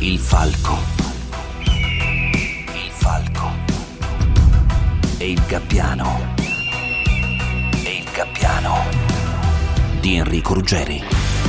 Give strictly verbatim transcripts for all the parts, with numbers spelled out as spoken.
Il falco. Il falco. E il gabbiano. E il gabbiano di Enrico Ruggeri.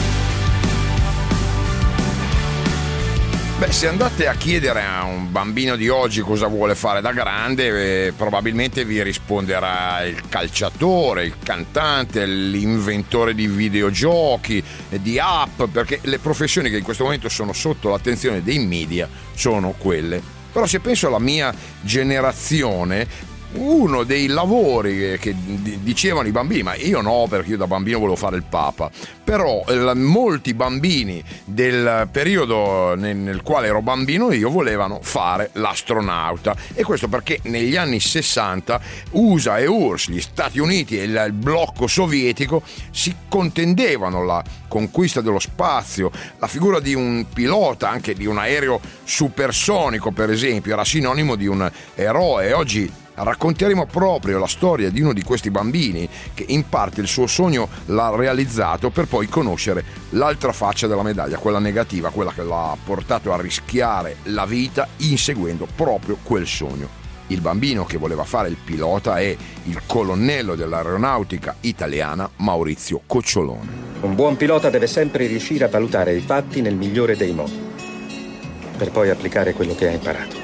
Beh, se andate a chiedere a un bambino di oggi cosa vuole fare da grande, eh, probabilmente vi risponderà il calciatore, il cantante, l'inventore di videogiochi, eh, di app, perché le professioni che in questo momento sono sotto l'attenzione dei media sono quelle. Però se penso alla mia generazione, uno dei lavori che dicevano i bambini, ma io no, perché io da bambino volevo fare il papa, però eh, molti bambini del periodo nel, nel quale ero bambino io volevano fare l'astronauta, e questo perché negli anni sessanta U S A e U R S S, gli Stati Uniti e il, il blocco sovietico si contendevano la conquista dello spazio. La figura di un pilota, anche di un aereo supersonico per esempio, era sinonimo di un eroe, e oggi racconteremo proprio la storia di uno di questi bambini che in parte il suo sogno l'ha realizzato, per poi conoscere l'altra faccia della medaglia, quella negativa, quella che l'ha portato a rischiare la vita inseguendo proprio quel sogno. Il bambino che voleva fare il pilota è il colonnello dell'aeronautica italiana Maurizio Cocciolone. Un buon pilota deve sempre riuscire a valutare i fatti nel migliore dei modi, per poi applicare quello che ha imparato.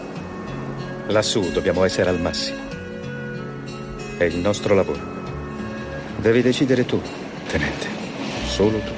Lassù dobbiamo essere al massimo. È il nostro lavoro. Devi decidere tu, tenente. Solo tu.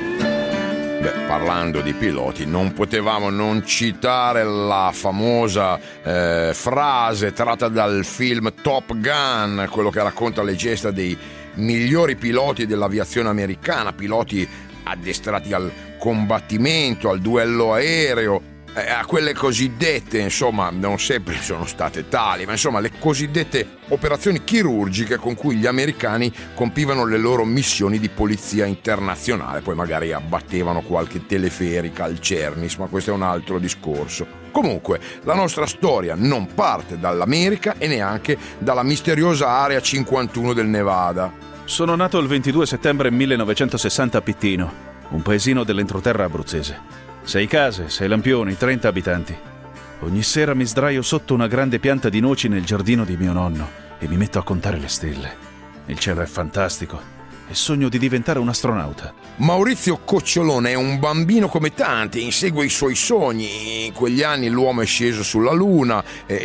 Beh, parlando di piloti, non potevamo non citare la famosa eh, frase tratta dal film Top Gun, quello che racconta le gesta dei migliori piloti dell'aviazione americana, piloti addestrati al combattimento, al duello aereo, a quelle cosiddette, insomma, non sempre sono state tali, ma insomma le cosiddette operazioni chirurgiche con cui gli americani compivano le loro missioni di polizia internazionale. Poi magari abbattevano qualche teleferica al Cernis, ma questo è un altro discorso. Comunque, la nostra storia non parte dall'America e neanche dalla misteriosa area cinquantuno del Nevada. Sono nato il ventidue settembre millenovecentosessanta a Pittino, un paesino dell'entroterra abruzzese. Sei case, sei lampioni, trenta abitanti. Ogni sera mi sdraio sotto una grande pianta di noci nel giardino di mio nonno e mi metto a contare le stelle. Il cielo è fantastico e sogno di diventare un astronauta. Maurizio Cocciolone è un bambino come tanti, insegue i suoi sogni. In quegli anni l'uomo è sceso sulla Luna e,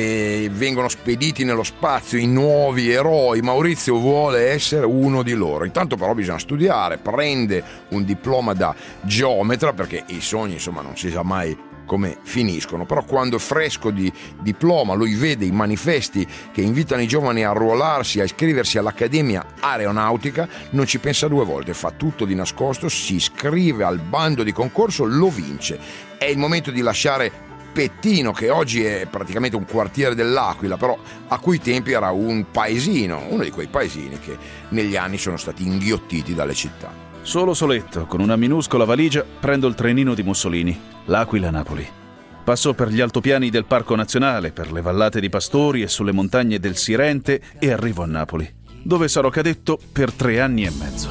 e vengono spediti nello spazio i nuovi eroi. Maurizio vuole essere uno di loro. Intanto però bisogna studiare, prende un diploma da geometra, perché i sogni insomma non si sa mai come finiscono. Però quando è fresco di diploma lui vede i manifesti che invitano i giovani a arruolarsi, a iscriversi all'Accademia Aeronautica, non ci pensa due volte, fa tutto di nascosto, si iscrive al bando di concorso, lo vince. È il momento di lasciare Pettino, che oggi è praticamente un quartiere dell'Aquila, però a quei tempi era un paesino, uno di quei paesini che negli anni sono stati inghiottiti dalle città. Solo soletto, con una minuscola valigia, prendo il trenino di Mussolini, l'Aquila-Napoli. Passo per gli altopiani del Parco Nazionale, per le vallate di Pastori e sulle montagne del Sirente e arrivo a Napoli, dove sarò cadetto per tre anni e mezzo.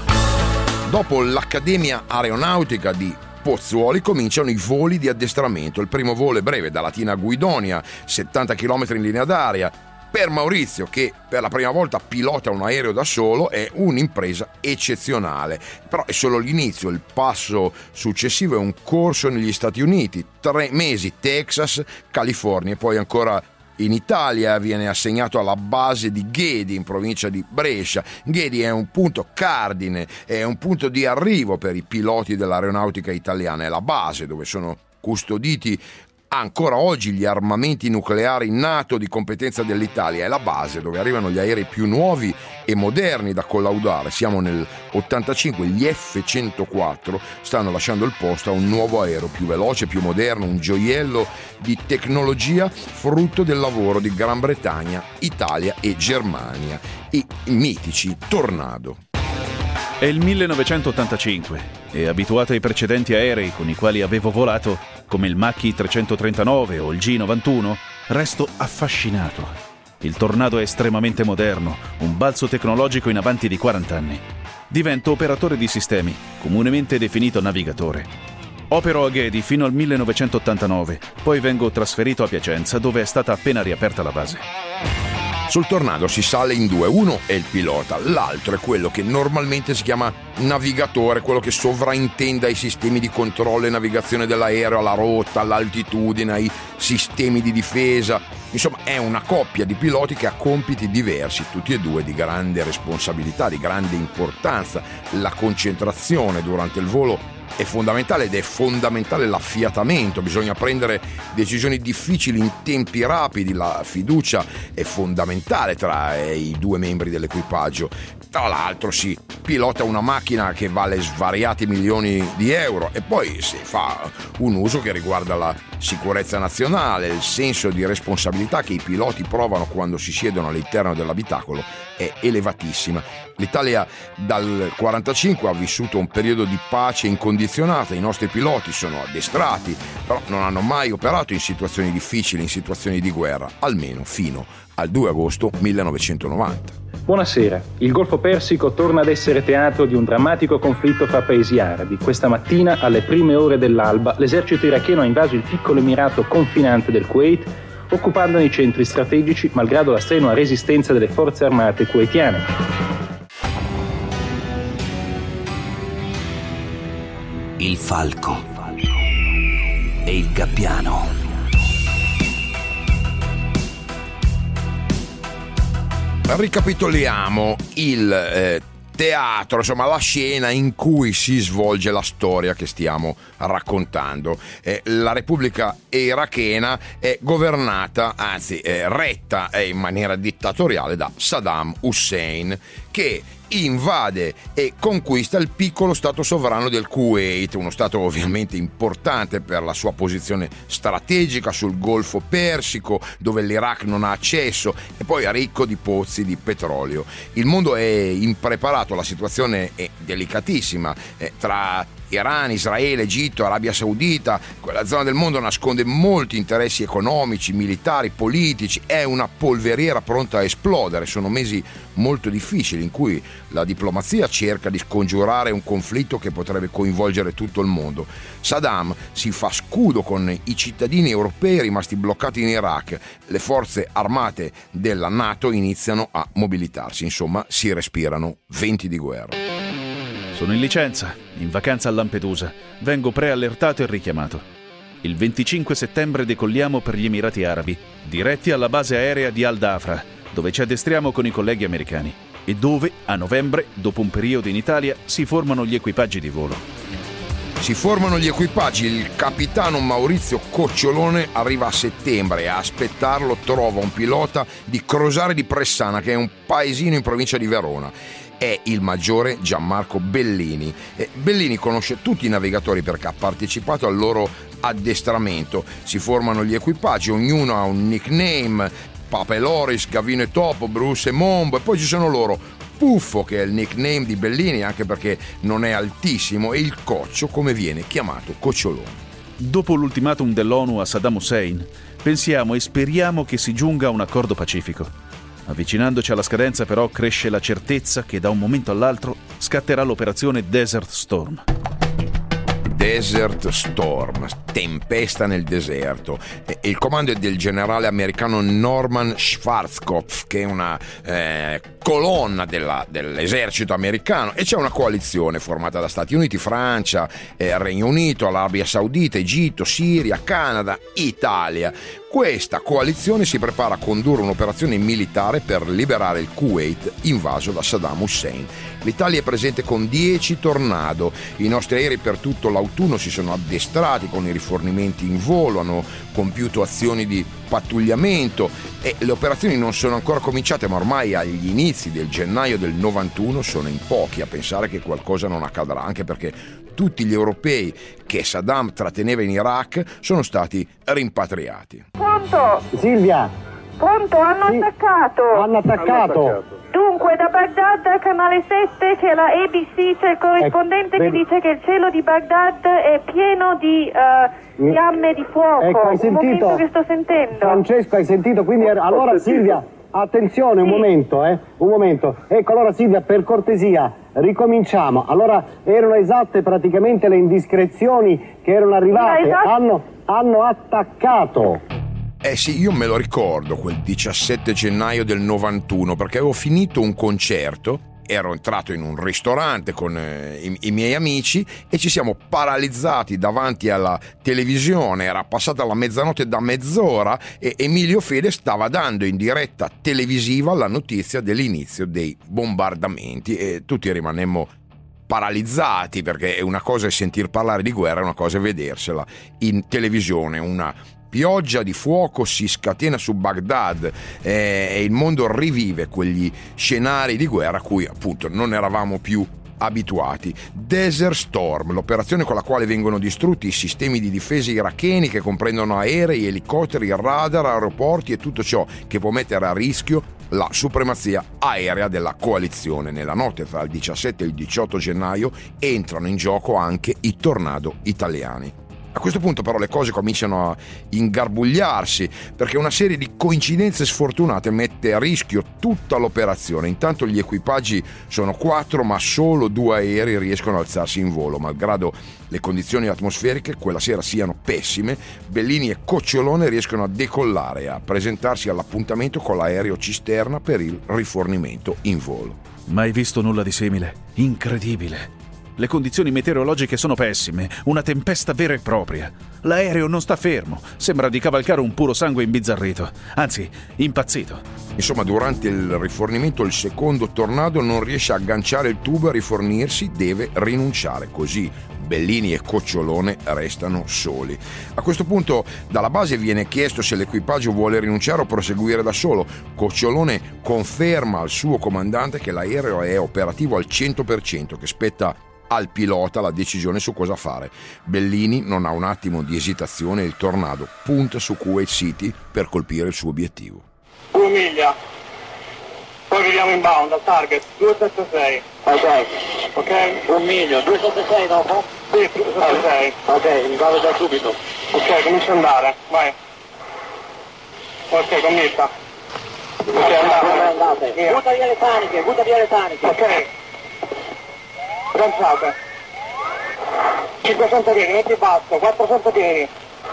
Dopo l'Accademia Aeronautica di Pozzuoli cominciano i voli di addestramento. Il primo volo è breve, da Latina a Guidonia, settanta chilometri in linea d'aria. Per Maurizio, che per la prima volta pilota un aereo da solo, è un'impresa eccezionale. Però è solo l'inizio, il passo successivo è un corso negli Stati Uniti, tre mesi Texas, California, e poi ancora in Italia. Viene assegnato alla base di Ghedi, in provincia di Brescia. Ghedi è un punto cardine, è un punto di arrivo per i piloti dell'aeronautica italiana, è la base dove sono custoditi ancora oggi gli armamenti nucleari NATO di competenza dell'Italia. È la base dove arrivano gli aerei più nuovi e moderni da collaudare. Siamo nel ottantacinque, gli F centoquattro stanno lasciando il posto a un nuovo aereo più veloce, più moderno, un gioiello di tecnologia frutto del lavoro di Gran Bretagna, Italia e Germania, i mitici Tornado. È il millenovecentottantacinque e, abituato ai precedenti aerei con i quali avevo volato, come il Macchi trecentotrentanove o il G novantuno, resto affascinato. Il Tornado è estremamente moderno, un balzo tecnologico in avanti di quaranta anni. Divento operatore di sistemi, comunemente definito navigatore. Opero a Ghedi fino al millenovecentottantanove, poi vengo trasferito a Piacenza, dove è stata appena riaperta la base. Sul Tornado si sale in due, uno è il pilota, l'altro è quello che normalmente si chiama navigatore, quello che sovraintende ai sistemi di controllo e navigazione dell'aereo, alla rotta, all'altitudine, ai sistemi di difesa. Insomma, è una coppia di piloti che ha compiti diversi, tutti e due di grande responsabilità, di grande importanza. La concentrazione durante il volo è fondamentale ed è fondamentale l'affiatamento, bisogna prendere decisioni difficili in tempi rapidi, la fiducia è fondamentale tra i due membri dell'equipaggio. Tra l'altro si pilota una macchina che vale svariati milioni di euro e poi si fa un uso che riguarda la sicurezza nazionale, il senso di responsabilità che i piloti provano quando si siedono all'interno dell'abitacolo è elevatissima. L'Italia dal quarantacinque ha vissuto un periodo di pace incondizionata, i nostri piloti sono addestrati, però non hanno mai operato in situazioni difficili, in situazioni di guerra, almeno fino al due agosto millenovecentonovanta. Buonasera. Il Golfo Persico torna ad essere teatro di un drammatico conflitto fra paesi arabi. Questa mattina, alle prime ore dell'alba, l'esercito iracheno ha invaso il piccolo emirato confinante del Kuwait, occupandone i centri strategici, malgrado la strenua resistenza delle forze armate kuwaitiane. Il falco e il gabbiano. Ricapitoliamo il eh, teatro, insomma la scena in cui si svolge la storia che stiamo raccontando. Eh, la Repubblica irachena è governata, anzi è retta eh, in maniera dittatoriale da Saddam Hussein, che invade e conquista il piccolo stato sovrano del Kuwait, uno stato ovviamente importante per la sua posizione strategica sul Golfo Persico, dove l'Iraq non ha accesso, e poi è ricco di pozzi di petrolio. Il mondo è impreparato, la situazione è delicatissima eh, tra Iran, Israele, Egitto, Arabia Saudita. Quella zona del mondo nasconde molti interessi economici, militari, politici, è una polveriera pronta a esplodere. Sono mesi molto difficili in cui la diplomazia cerca di scongiurare un conflitto che potrebbe coinvolgere tutto il mondo. Saddam si fa scudo con i cittadini europei rimasti bloccati in Iraq. Le forze armate della NATO iniziano a mobilitarsi. Insomma, si respirano venti di guerra. Sono in licenza, in vacanza a Lampedusa. Vengo preallertato e richiamato. Il venticinque settembre decolliamo per gli Emirati Arabi, diretti alla base aerea di Al Dhafra, dove ci addestriamo con i colleghi americani e dove, a novembre, dopo un periodo in Italia, si formano gli equipaggi di volo. Si formano gli equipaggi, il capitano Maurizio Cocciolone arriva a settembre e a aspettarlo trova un pilota di Crosare di Pressana, che è un paesino in provincia di Verona. È il maggiore Gianmarco Bellini. E Bellini conosce tutti i navigatori perché ha partecipato al loro addestramento. Si formano gli equipaggi, ognuno ha un nickname: Papa e Loris, Gavino e Topo, Bruce e Mombo, e poi ci sono loro. Puffo, che è il nickname di Bellini anche perché non è altissimo, e il Coccio, come viene chiamato Cocciolone. Dopo l'ultimatum dell'ONU a Saddam Hussein, pensiamo e speriamo che si giunga a un accordo pacifico. Avvicinandoci alla scadenza, però, cresce la certezza che da un momento all'altro scatterà l'operazione Desert Storm. Desert Storm, tempesta nel deserto. E il comando è del generale americano Norman Schwarzkopf, che è una eh, colonna della, dell'esercito americano, e c'è una coalizione formata da Stati Uniti, Francia, eh, Regno Unito, Arabia Saudita, Egitto, Siria, Canada, Italia. Questa coalizione si prepara a condurre un'operazione militare per liberare il Kuwait invaso da Saddam Hussein. L'Italia è presente con dieci Tornado. I nostri aerei per tutto l'autunno si sono addestrati con i rifornimenti in volo, hanno compiuto azioni di pattugliamento e le operazioni non sono ancora cominciate, ma ormai agli inizi del gennaio del novantuno sono in pochi a pensare che qualcosa non accadrà, anche perché tutti gli europei che Saddam tratteneva in Iraq sono stati rimpatriati. Pronto? Silvia! Pronto? Hanno Sì. attaccato! Hanno attaccato! Dunque, da Baghdad, canale sette, c'è la A B C, c'è il corrispondente Ecco, che vedi. dice che il cielo di Baghdad è pieno di uh, fiamme di fuoco. Ecco, hai Un sentito? momento che sto sentendo. Francesco, hai sentito? Quindi era- allora Silvia, attenzione, un momento, eh, un momento. Ecco, allora Silvia, per cortesia, ricominciamo. Allora, erano esatte praticamente le indiscrezioni che erano arrivate, hanno, hanno attaccato. Eh sì, io me lo ricordo quel diciassette gennaio del novantuno, perché avevo finito un concerto, ero entrato in un ristorante con eh, i, i miei amici e ci siamo paralizzati davanti alla televisione. Era passata la mezzanotte da mezz'ora e Emilio Fede stava dando in diretta televisiva la notizia dell'inizio dei bombardamenti e tutti rimanemmo paralizzati, perché una cosa è sentir parlare di guerra, una cosa è vedersela in televisione. Una pioggia di fuoco si scatena su Baghdad eh, e il mondo rivive quegli scenari di guerra a cui appunto non eravamo più abituati. Desert Storm, l'operazione con la quale vengono distrutti i sistemi di difesa iracheni che comprendono aerei, elicotteri, radar, aeroporti e tutto ciò che può mettere a rischio la supremazia aerea della coalizione. Nella notte tra il diciassette e il diciotto gennaio entrano in gioco anche i Tornado italiani. A questo punto però le cose cominciano a ingarbugliarsi, perché una serie di coincidenze sfortunate mette a rischio tutta l'operazione. Intanto gli equipaggi sono quattro, ma solo due aerei riescono ad alzarsi in volo. Malgrado le condizioni atmosferiche quella sera siano pessime, Bellini e Cocciolone riescono a decollare e a presentarsi all'appuntamento con l'aereo cisterna per il rifornimento in volo. Mai visto nulla di simile? Incredibile! Le condizioni meteorologiche sono pessime, una tempesta vera e propria. L'aereo non sta fermo, sembra di cavalcare un puro sangue imbizzarrito, anzi, impazzito. Insomma, durante il rifornimento il secondo Tornado non riesce a agganciare il tubo e a rifornirsi, deve rinunciare, così Bellini e Cocciolone restano soli. A questo punto dalla base viene chiesto se l'equipaggio vuole rinunciare o proseguire da solo. Cocciolone conferma al suo comandante che l'aereo è operativo al cento per cento, che spetta al pilota la decisione su cosa fare. Bellini non ha un attimo di esitazione e il Tornado punta su Kuwait City per colpire il suo obiettivo. Due miglia, poi vediamo inbound al target duecentosettantasei. Ok, ok, un miglio, duecentosettantasei dopo? Sì, duecentosettantasei. Ok, mi vado da subito. Ok, comincia ad andare, vai. Ok, comincia. Ok, andate, andate. Butta via le taniche, butta via le taniche. Ok. Lanciate. cinquecento piedi, metti basso, quattrocento piedi.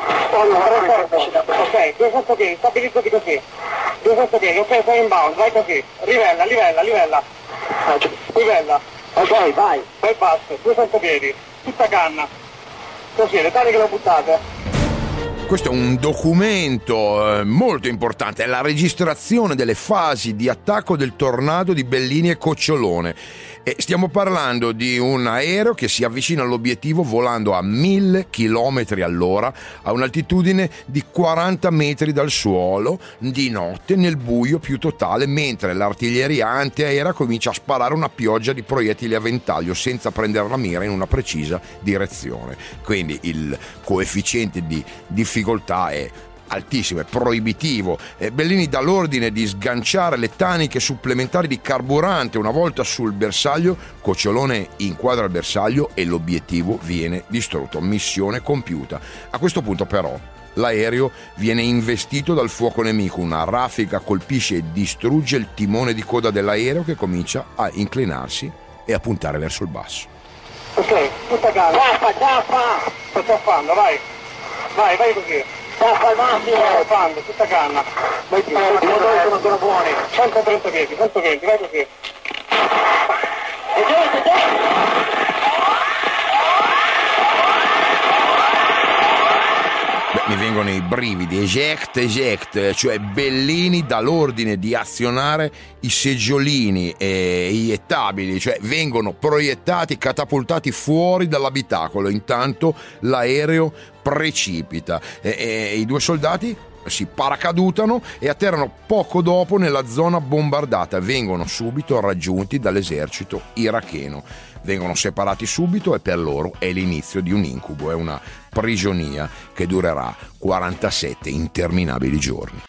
Ok, duecento piedi, stabilizzati così. duecento piedi, ok, sei inbound, vai così. Livella, livella, livella. Livella. Ok, vai. Vai basso, duecento piedi. Tutta canna. Così, le taniche le buttate. Questo è un documento eh, molto importante, è la registrazione delle fasi di attacco del Tornado di Bellini e Cocciolone. E stiamo parlando di un aereo che si avvicina all'obiettivo volando a mille chilometri all'ora a un'altitudine di quaranta metri dal suolo, di notte nel buio più totale, mentre l'artiglieria antiaerea comincia a sparare una pioggia di proiettili a ventaglio senza prendere la mira in una precisa direzione. Quindi il coefficiente di difficoltà è altissimo, è proibitivo. E Bellini dà l'ordine di sganciare le taniche supplementari di carburante una volta sul bersaglio. Cocciolone inquadra il bersaglio e l'obiettivo viene distrutto. Missione compiuta. A questo punto però l'aereo viene investito dal fuoco nemico. Una raffica colpisce e distrugge il timone di coda dell'aereo, che comincia a inclinarsi e a puntare verso il basso. Ok, tutta calma. Zappa, zappa! Sto zappando, vai. Vai, vai così. Zappa al massimo. Sto zappando, tutta canna. Vai più, i motori sono ancora buoni. centotrenta piedi, centoventi, vai così. E giù, e giù! Mi vengono i brividi, eject, eject, cioè Bellini dà l'ordine di azionare i seggiolini e i ettabili, cioè vengono proiettati, catapultati fuori dall'abitacolo, intanto l'aereo precipita e, e i due soldati si paracadutano e atterrano poco dopo nella zona bombardata, vengono subito raggiunti dall'esercito iracheno. Vengono separati subito e per loro è l'inizio di un incubo, è una prigionia che durerà quarantasette interminabili giorni.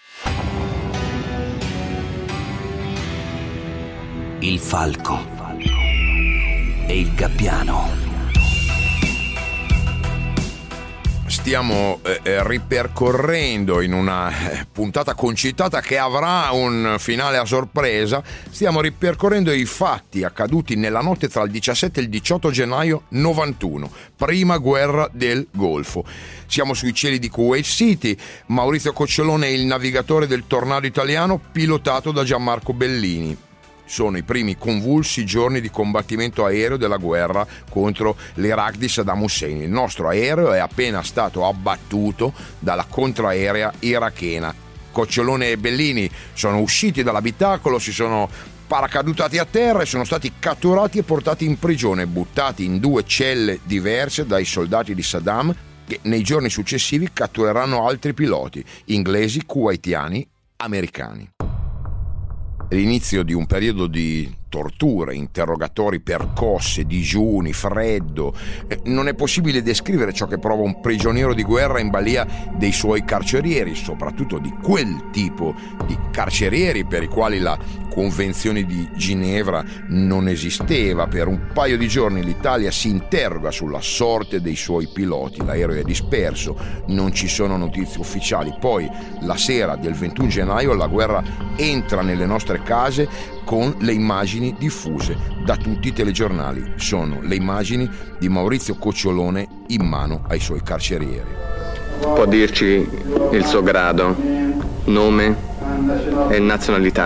Il falco e il gabbiano. stiamo eh, ripercorrendo in una eh, puntata concitata che avrà un finale a sorpresa, stiamo ripercorrendo i fatti accaduti nella notte tra il diciassette e il diciotto gennaio novantuno, prima guerra del Golfo. Siamo sui cieli di Kuwait City. Maurizio Cocciolone è il navigatore del Tornado italiano, pilotato da Gianmarco Bellini. Sono i primi convulsi giorni di combattimento aereo della guerra contro l'Iraq di Saddam Hussein. Il nostro aereo è appena stato abbattuto dalla contraerea irachena. Cocciolone e Bellini sono usciti dall'abitacolo, si sono paracadutati a terra e sono stati catturati e portati in prigione, buttati in due celle diverse dai soldati di Saddam, che nei giorni successivi cattureranno altri piloti, inglesi, kuwaitiani, americani. L'inizio di un periodo di torture, interrogatori, percosse, digiuni, freddo. Non è possibile descrivere ciò che prova un prigioniero di guerra in balia dei suoi carcerieri, soprattutto di quel tipo di carcerieri per i quali la Convenzione di Ginevra non esisteva. Per un paio di giorni l'Italia si interroga sulla sorte dei suoi piloti. L'aereo è disperso, non ci sono notizie ufficiali. Poi, la sera del ventuno gennaio, la guerra entra nelle nostre case con le immagini diffuse da tutti i telegiornali. Sono le immagini di Maurizio Cocciolone in mano ai suoi carcerieri. Può dirci il suo grado, nome e nazionalità?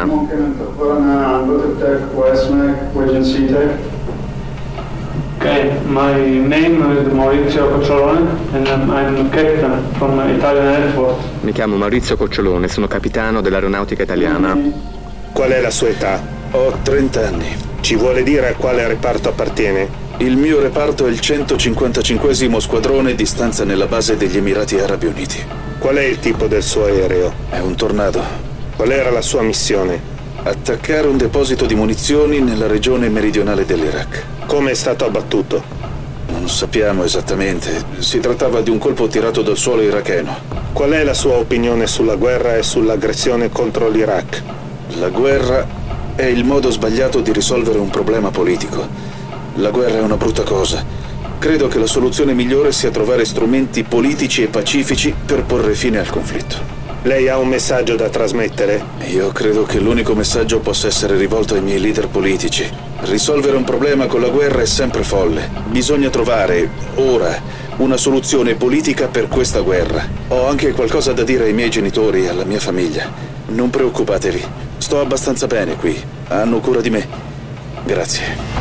Okay, my name is Maurizio Cocciolone and I'm captain from Italian Air Force. Mi chiamo Maurizio Cocciolone, sono capitano dell'Aeronautica Italiana. Qual è la sua età? Ho trenta anni. Ci vuole dire a quale reparto appartiene? Il mio reparto è il centocinquantacinquesimo squadrone di stanza nella base degli Emirati Arabi Uniti. Qual è il tipo del suo aereo? È un Tornado. Qual era la sua missione? Attaccare un deposito di munizioni nella regione meridionale dell'Iraq. Come è stato abbattuto? Non sappiamo esattamente. Si trattava di un colpo tirato dal suolo iracheno. Qual è la sua opinione sulla guerra e sull'aggressione contro l'Iraq? La guerra è il modo sbagliato di risolvere un problema politico. La guerra è una brutta cosa. Credo che la soluzione migliore sia trovare strumenti politici e pacifici per porre fine al conflitto. Lei ha un messaggio da trasmettere? Io credo che l'unico messaggio possa essere rivolto ai miei leader politici. Risolvere un problema con la guerra è sempre folle. Bisogna trovare, ora, una soluzione politica per questa guerra. Ho anche qualcosa da dire ai miei genitori e alla mia famiglia. Non preoccupatevi, sto abbastanza bene qui. Hanno cura di me. Grazie.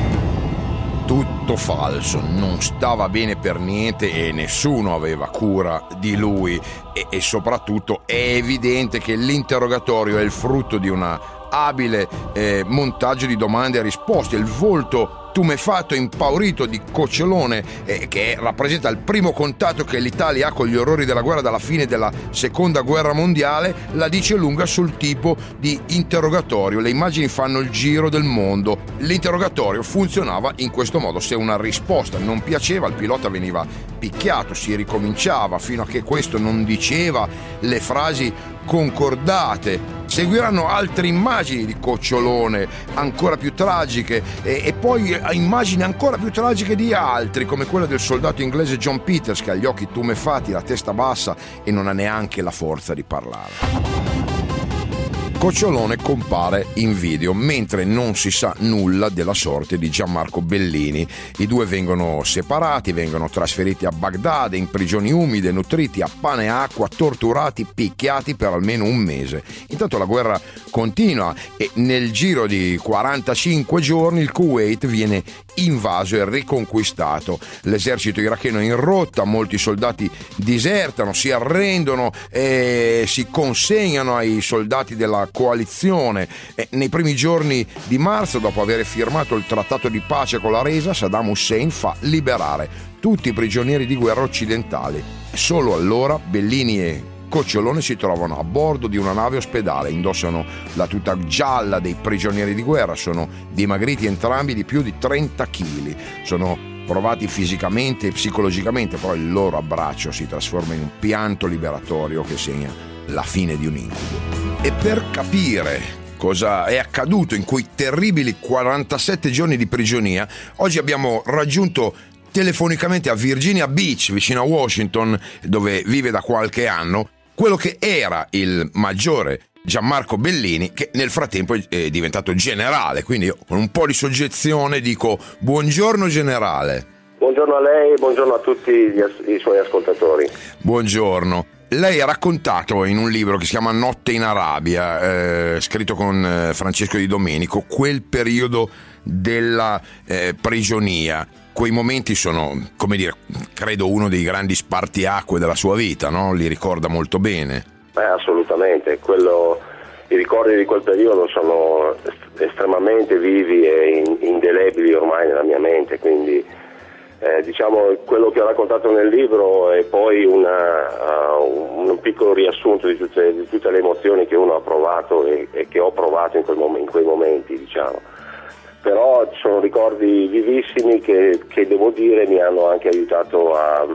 Tutto falso, non stava bene per niente e nessuno aveva cura di lui e, e soprattutto è evidente che l'interrogatorio è il frutto di una abile eh, montaggio di domande e risposte. Il volto tumefatto e impaurito di Cocciolone, eh, che rappresenta il primo contatto che l'Italia ha con gli orrori della guerra dalla fine della seconda guerra mondiale, la dice lunga sul tipo di interrogatorio. Le immagini fanno il giro del mondo. L'interrogatorio funzionava in questo modo: se una risposta non piaceva, il pilota veniva picchiato, si ricominciava fino a che questo non diceva le frasi concordate. Seguiranno altre immagini di Cocciolone ancora più tragiche e, e poi immagini ancora più tragiche di altri, come quella del soldato inglese John Peters, che ha gli occhi tumefatti, la testa bassa e non ha neanche la forza di parlare. Cocciolone compare in video mentre non si sa nulla della sorte di Gianmarco Bellini. I due vengono separati, vengono trasferiti a Baghdad in prigioni umide, nutriti a pane e acqua, torturati, picchiati per almeno un mese. Intanto la guerra continua e nel giro di quarantacinque giorni il Kuwait viene invaso e riconquistato. L'esercito iracheno è in rotta, molti soldati disertano, si arrendono e si consegnano ai soldati della coalizione. E nei primi giorni di marzo, dopo aver firmato il trattato di pace con la resa, Saddam Hussein fa liberare tutti i prigionieri di guerra occidentali. Solo allora Bellini e Cocciolone si trovano a bordo di una nave ospedale, indossano la tuta gialla dei prigionieri di guerra, sono dimagriti entrambi di più di trenta chili, sono provati fisicamente e psicologicamente, poi il loro abbraccio si trasforma in un pianto liberatorio che segna la fine di un incubo. E per capire cosa è accaduto in quei terribili quarantasette giorni di prigionia, oggi abbiamo raggiunto telefonicamente a Virginia Beach, vicino a Washington, dove vive da qualche anno, quello che era il maggiore Gianmarco Bellini, che nel frattempo è diventato generale. Quindi io con un po' di soggezione dico buongiorno generale. Buongiorno a lei, buongiorno a tutti gli as- i suoi ascoltatori. Buongiorno. Lei ha raccontato in un libro che si chiama Notte in Arabia, eh, scritto con eh, Francesco Di Domenico, quel periodo della eh, prigionia. Quei momenti sono, come dire, credo uno dei grandi spartiacque della sua vita, no? Li ricorda molto bene. Eh, assolutamente. Quello, i ricordi di quel periodo sono est- estremamente vivi e in- indelebili ormai nella mia mente, quindi Eh, diciamo quello che ho raccontato nel libro è poi una, uh, un piccolo riassunto di tutte, di tutte le emozioni che uno ha provato e, e che ho provato in, quel mom- in quei momenti, diciamo. Però sono ricordi vivissimi che, che devo dire mi hanno anche aiutato a,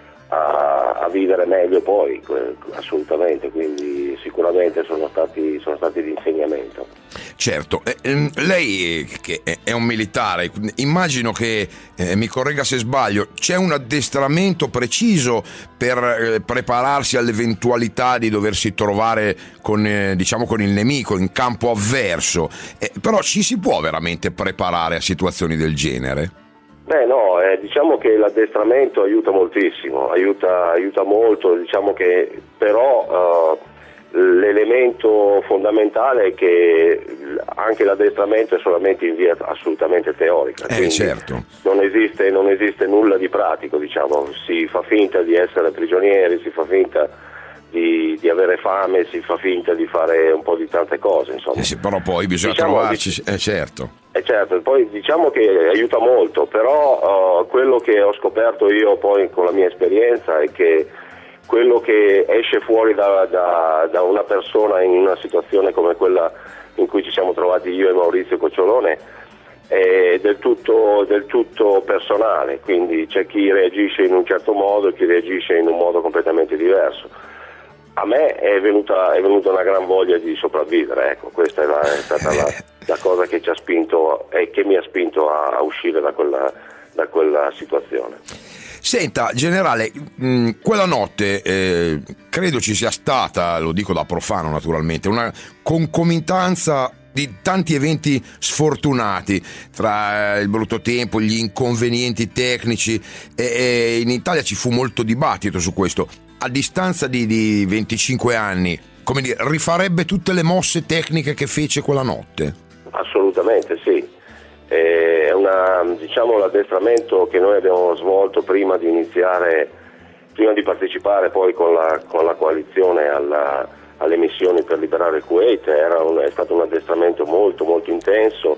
a, a vivere meglio poi, assolutamente, quindi sicuramente sono stati, sono stati di insegnamento. Certo, eh, lei che è un militare, immagino che, eh, mi corregga se sbaglio, c'è un addestramento preciso per eh, prepararsi all'eventualità di doversi trovare con, eh, diciamo, con il nemico in campo avverso, eh, però ci si può veramente preparare a situazioni del genere? Beh no, eh, diciamo che l'addestramento aiuta moltissimo, aiuta, aiuta molto, diciamo che però... Uh, l'elemento fondamentale è che anche l'addestramento è solamente in via assolutamente teorica, eh, certo. non esiste, non esiste nulla di pratico, diciamo. Si fa finta di essere prigionieri, si fa finta di, di avere fame, si fa finta di fare un po' di tante cose, insomma. Eh sì, però poi bisogna diciamo, trovarci, eh, certo. Eh certo, poi diciamo che aiuta molto, però uh, quello che ho scoperto io poi con la mia esperienza è che quello che esce fuori da, da, da una persona in una situazione come quella in cui ci siamo trovati io e Maurizio Cocciolone è del tutto, del tutto personale, quindi c'è chi reagisce in un certo modo e chi reagisce in un modo completamente diverso. A me è venuta, è venuta una gran voglia di sopravvivere, ecco, questa è, la, è stata la, la cosa che ci ha spinto e che mi ha spinto a, a uscire da quella, da quella situazione. Senta, generale, mh, quella notte eh, credo ci sia stata, lo dico da profano naturalmente, una concomitanza di tanti eventi sfortunati, tra il brutto tempo, gli inconvenienti tecnici, e, e in Italia ci fu molto dibattito su questo. A distanza di, di venticinque anni, come dire, rifarebbe tutte le mosse tecniche che fece quella notte? Assolutamente sì. È una, diciamo, l'addestramento che noi abbiamo svolto prima di iniziare, prima di partecipare poi con la, con la coalizione alla, alle missioni per liberare il Kuwait, era un, è stato un addestramento molto molto intenso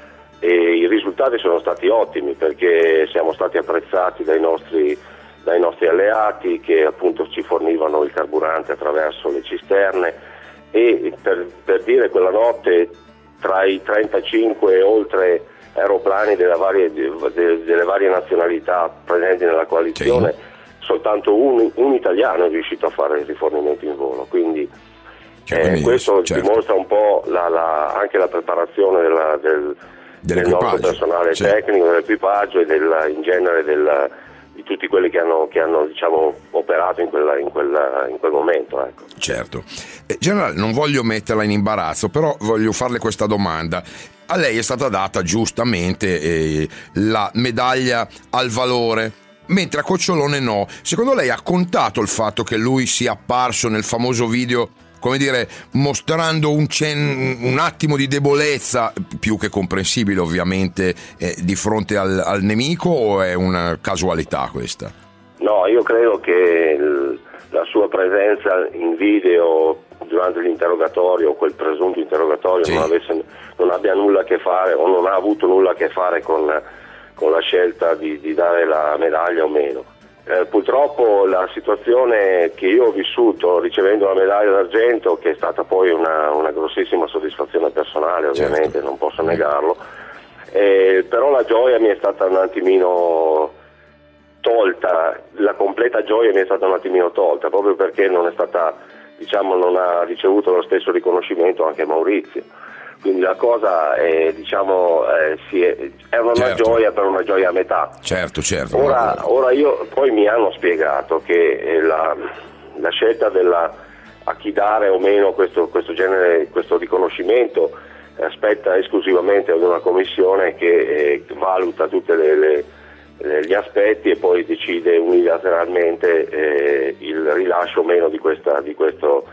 e i risultati sono stati ottimi perché siamo stati apprezzati dai nostri, dai nostri alleati che appunto ci fornivano il carburante attraverso le cisterne e per, per dire quella notte tra i trentacinque oltre aeroplani delle varie, delle varie nazionalità presenti nella coalizione, sì. soltanto un, un italiano è riuscito a fare il rifornimento in volo, quindi, cioè, quindi eh, questo certo. dimostra un po' la, la, anche la preparazione della, del, del nostro personale sì. tecnico, dell'equipaggio e del, in genere del, di tutti quelli che hanno, che hanno diciamo, operato in, quella, in, quella, in quel momento. Ecco. Certo. Eh, generale, non voglio metterla in imbarazzo, però voglio farle questa domanda. A lei è stata data giustamente eh, la medaglia al valore, mentre a Cocciolone no. Secondo lei ha contato il fatto che lui sia apparso nel famoso video, come dire, mostrando un, cen- un attimo di debolezza, più che comprensibile ovviamente, eh, di fronte al, al nemico, o è una casualità questa? No, io credo che il, la sua presenza in video durante l'interrogatorio, quel presunto interrogatorio, sì. non, avesse, non abbia nulla a che fare o non ha avuto nulla a che fare con, con la scelta di, di dare la medaglia o meno. Eh, purtroppo la situazione che io ho vissuto ricevendo la medaglia d'argento, che è stata poi una, una grossissima soddisfazione personale, ovviamente, certo. non posso negarlo, eh, però la gioia mi è stata un attimino tolta, la completa gioia mi è stata un attimino tolta, proprio perché non è stata, diciamo, non ha ricevuto lo stesso riconoscimento anche Maurizio. quindi la cosa è, diciamo, eh, sì, è, è una certo. gioia, per una gioia a metà. Certo, certo. Ora, ora io, poi mi hanno spiegato che la, la scelta della, a chi dare o meno questo, questo genere, questo riconoscimento eh, spetta esclusivamente ad una commissione che eh, valuta tutte le, le, le, gli aspetti e poi decide unilateralmente eh, il rilascio o meno di questa, di questo,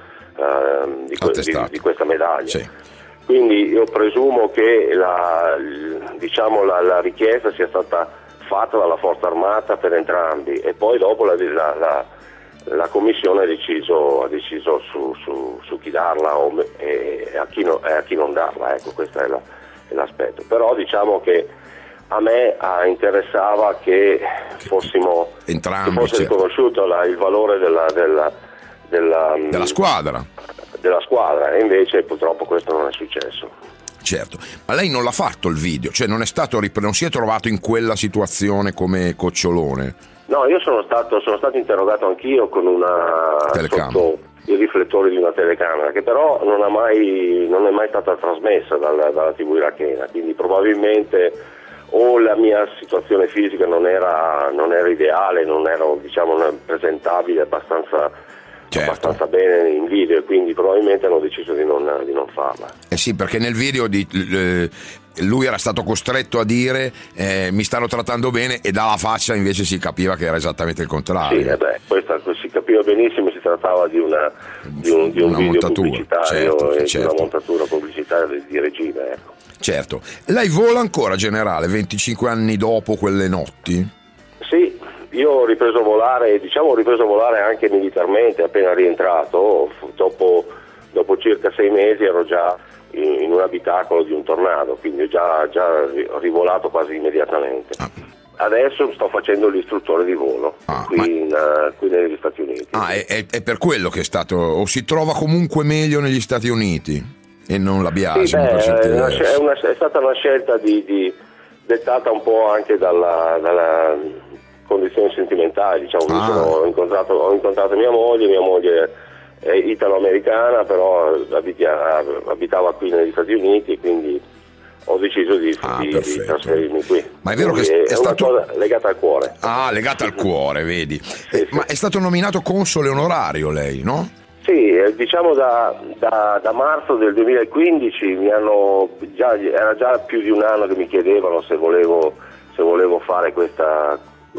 uh, di, que- di, di questa medaglia. Sì. Quindi io presumo che la, diciamo, la, la richiesta sia stata fatta dalla Forza Armata per entrambi e poi dopo la, la, la, la Commissione ha deciso, ha deciso su, su, su chi darla o, e, a chi no, e a chi non darla, ecco, questo è, la, è l'aspetto. Però diciamo che a me ah, interessava che fossimo entrambi, che fosse certo. riconosciuto la, il valore della, della, della, della squadra. della squadra e invece purtroppo questo non è successo. Certo, ma lei non l'ha fatto il video, cioè non è stato non si è trovato in quella situazione come Cocciolone? No, io sono stato sono stato interrogato anch'io con una telecamera. Sotto i riflettori di una telecamera che però non ha mai non è mai stata trasmessa dalla, dalla tivù irachena, quindi probabilmente o la mia situazione fisica non era non era ideale, non ero, diciamo, presentabile abbastanza Certo. abbastanza bene in video e quindi probabilmente hanno deciso di non, di non farla. Eh sì, perché nel video di, eh, lui era stato costretto a dire eh, mi stanno trattando bene e dalla faccia invece si capiva che era esattamente il contrario. Sì, eh beh, questa si capiva benissimo, si trattava di una di un, di un video montatura, pubblicitario certo, e certo. di una montatura pubblicitaria di, di regime, ecco. Certo. Lei vola ancora, generale, venticinque anni dopo quelle notti? Sì. Io ho ripreso a volare, diciamo ho ripreso a volare anche militarmente appena rientrato, dopo, dopo circa sei mesi ero già in, in un abitacolo di un Tornado, quindi ho già, già rivolato quasi immediatamente. Ah. Adesso sto facendo l'istruttore di volo ah, qui, ma... in, uh, qui negli Stati Uniti. Ah, è, è, è per quello che è stato, o si trova comunque meglio negli Stati Uniti e non la Biasimo? Sì, beh, è, una, è, una, è stata una scelta di, di, dettata un po' anche dalla... dalla condizioni sentimentali, diciamo. Ah. Sono, ho, incontrato, ho incontrato mia moglie, mia moglie è italo-americana, però abitia, abitava qui negli Stati Uniti e quindi ho deciso di, ah, di, di trasferirmi qui. Ma è vero quindi che è, è stato una cosa legata al cuore. Ah, legata al cuore, vedi. Sì, eh, sì. Ma è stato nominato console onorario lei, no? Sì, diciamo da, da, da marzo del duemilaquindici mi hanno già, era già più di un anno che mi chiedevano se volevo, se volevo fare questa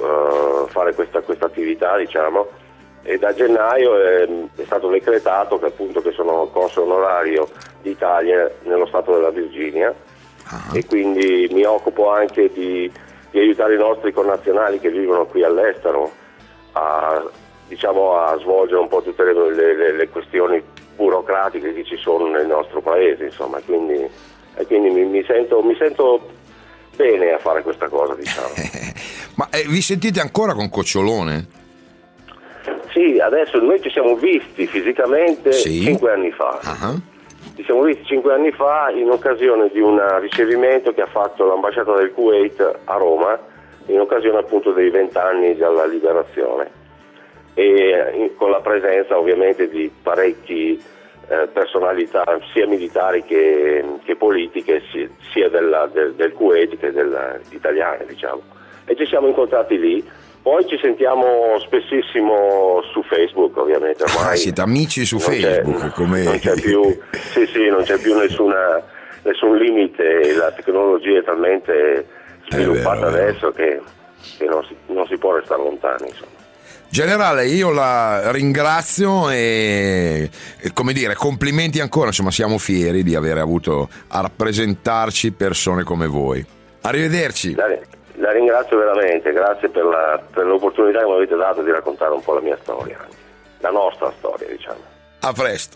Uh, fare questa, questa attività, diciamo, e da gennaio è, è stato decretato che appunto che sono console onorario d'Italia nello stato della Virginia uh-huh. e quindi mi occupo anche di, di aiutare i nostri connazionali che vivono qui all'estero a, diciamo, a svolgere un po' tutte le, le, le questioni burocratiche che ci sono nel nostro paese, insomma, quindi, e quindi mi, mi sento mi sento bene a fare questa cosa, diciamo. Ma eh, vi sentite ancora con Cocciolone? Sì, adesso noi ci siamo visti fisicamente sì. cinque anni fa. Uh-huh. Ci siamo visti cinque anni fa in occasione di un ricevimento che ha fatto l'ambasciata del Kuwait a Roma, in occasione appunto dei vent'anni dalla liberazione. E in, con la presenza ovviamente di parecchi eh, personalità sia militari che, che politiche, sia, sia della, del, del Kuwait che della, italiane, diciamo. E ci siamo incontrati lì, poi ci sentiamo spessissimo su Facebook, ovviamente ormai. Ah, siete amici su Facebook, c'è, come... non c'è più sì sì non c'è più nessuna, nessun limite, la tecnologia è talmente sviluppata è vero, adesso che, che non, si, non si può restare lontani, insomma. Generale, io la ringrazio e, e come dire, complimenti ancora, insomma siamo fieri di aver avuto a rappresentarci persone come voi. Arrivederci. Dai. La ringrazio veramente, grazie per, la, per l'opportunità che mi avete dato di raccontare un po' la mia storia, la nostra storia, diciamo. A presto.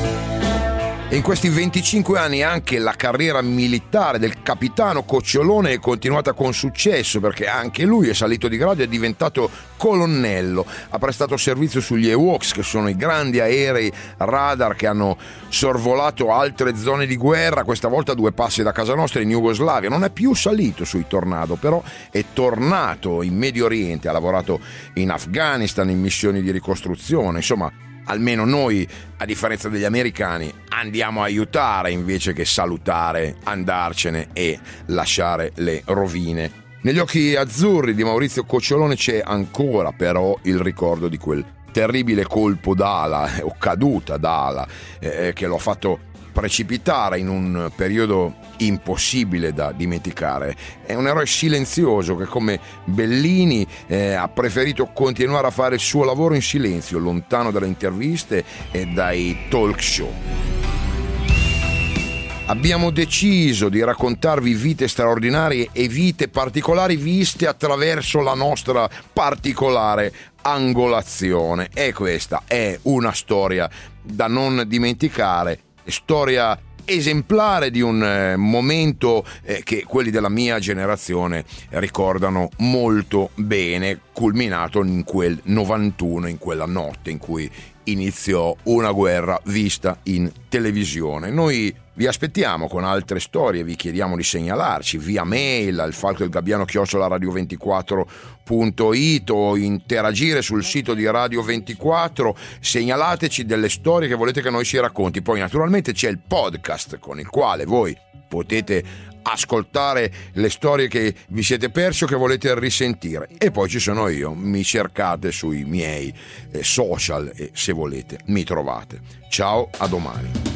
In questi venticinque anni anche la carriera militare del capitano Cocciolone è continuata con successo, perché anche lui è salito di grado e è diventato colonnello. Ha prestato servizio sugli Hawks, che sono i grandi aerei radar che hanno sorvolato altre zone di guerra, questa volta due passi da casa nostra in Jugoslavia. Non è più salito sui Tornado, però è tornato in Medio Oriente, ha lavorato in Afghanistan in missioni di ricostruzione, insomma almeno noi, a differenza degli americani, andiamo a aiutare invece che salutare, andarcene e lasciare le rovine. Negli occhi azzurri di Maurizio Cocciolone c'è ancora però il ricordo di quel terribile colpo d'ala o caduta d'ala eh, che lo ha fatto precipitare in un periodo impossibile da dimenticare. È un eroe silenzioso che, come Bellini, eh, ha preferito continuare a fare il suo lavoro in silenzio, lontano dalle interviste e dai talk show. Abbiamo deciso di raccontarvi vite straordinarie e vite particolari viste attraverso la nostra particolare angolazione, e questa è una storia da non dimenticare, storia esemplare di un eh, momento eh, che quelli della mia generazione ricordano molto bene, culminato in quel novantuno, in quella notte in cui iniziò una guerra vista in televisione. Noi vi aspettiamo con altre storie, vi chiediamo di segnalarci via mail al falco del gabbiano chiocciola radio ventiquattro punto it o interagire sul sito di Radio ventiquattro. Segnalateci delle storie che volete che noi ci racconti. Poi naturalmente c'è il podcast con il quale voi potete ascoltare le storie che vi siete persi o che volete risentire, e poi ci sono io, mi cercate sui miei eh, social e se volete mi trovate. Ciao, a domani.